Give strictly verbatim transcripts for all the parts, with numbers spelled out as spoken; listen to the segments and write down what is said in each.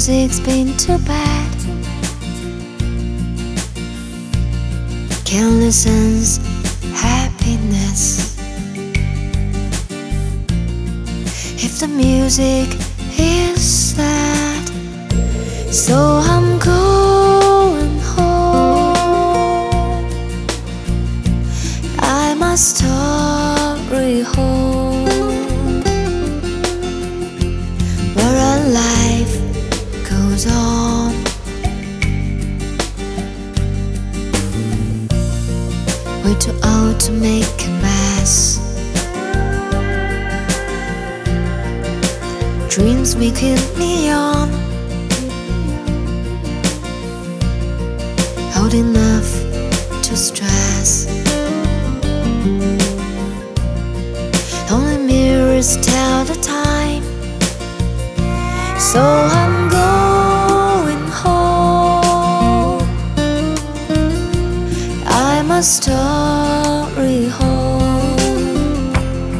music's been too bad. Can't listen's happiness. If the music is sad, so I'm going home. I must hurry home, where our life goes on. We're too old to make a mess. Dreams we keep me on, old enough to stress. Only mirrors tell the time, so I'm going home. I must hurry home,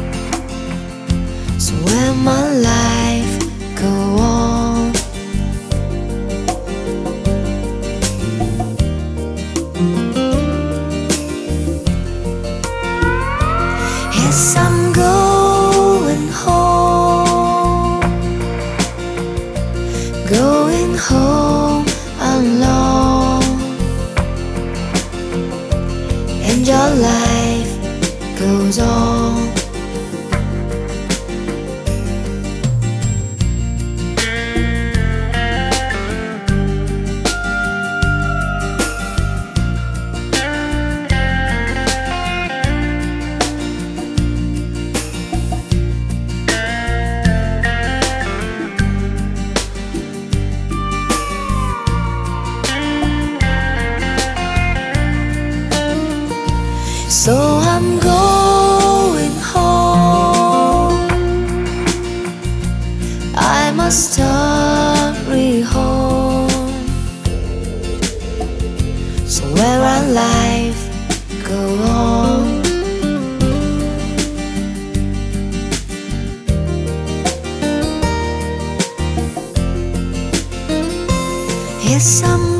so when my life go on. Yes, I'm going home, going home alone, and your life goes on. So I'm going home. I must hurry home, so where our life go on. Yes, I'm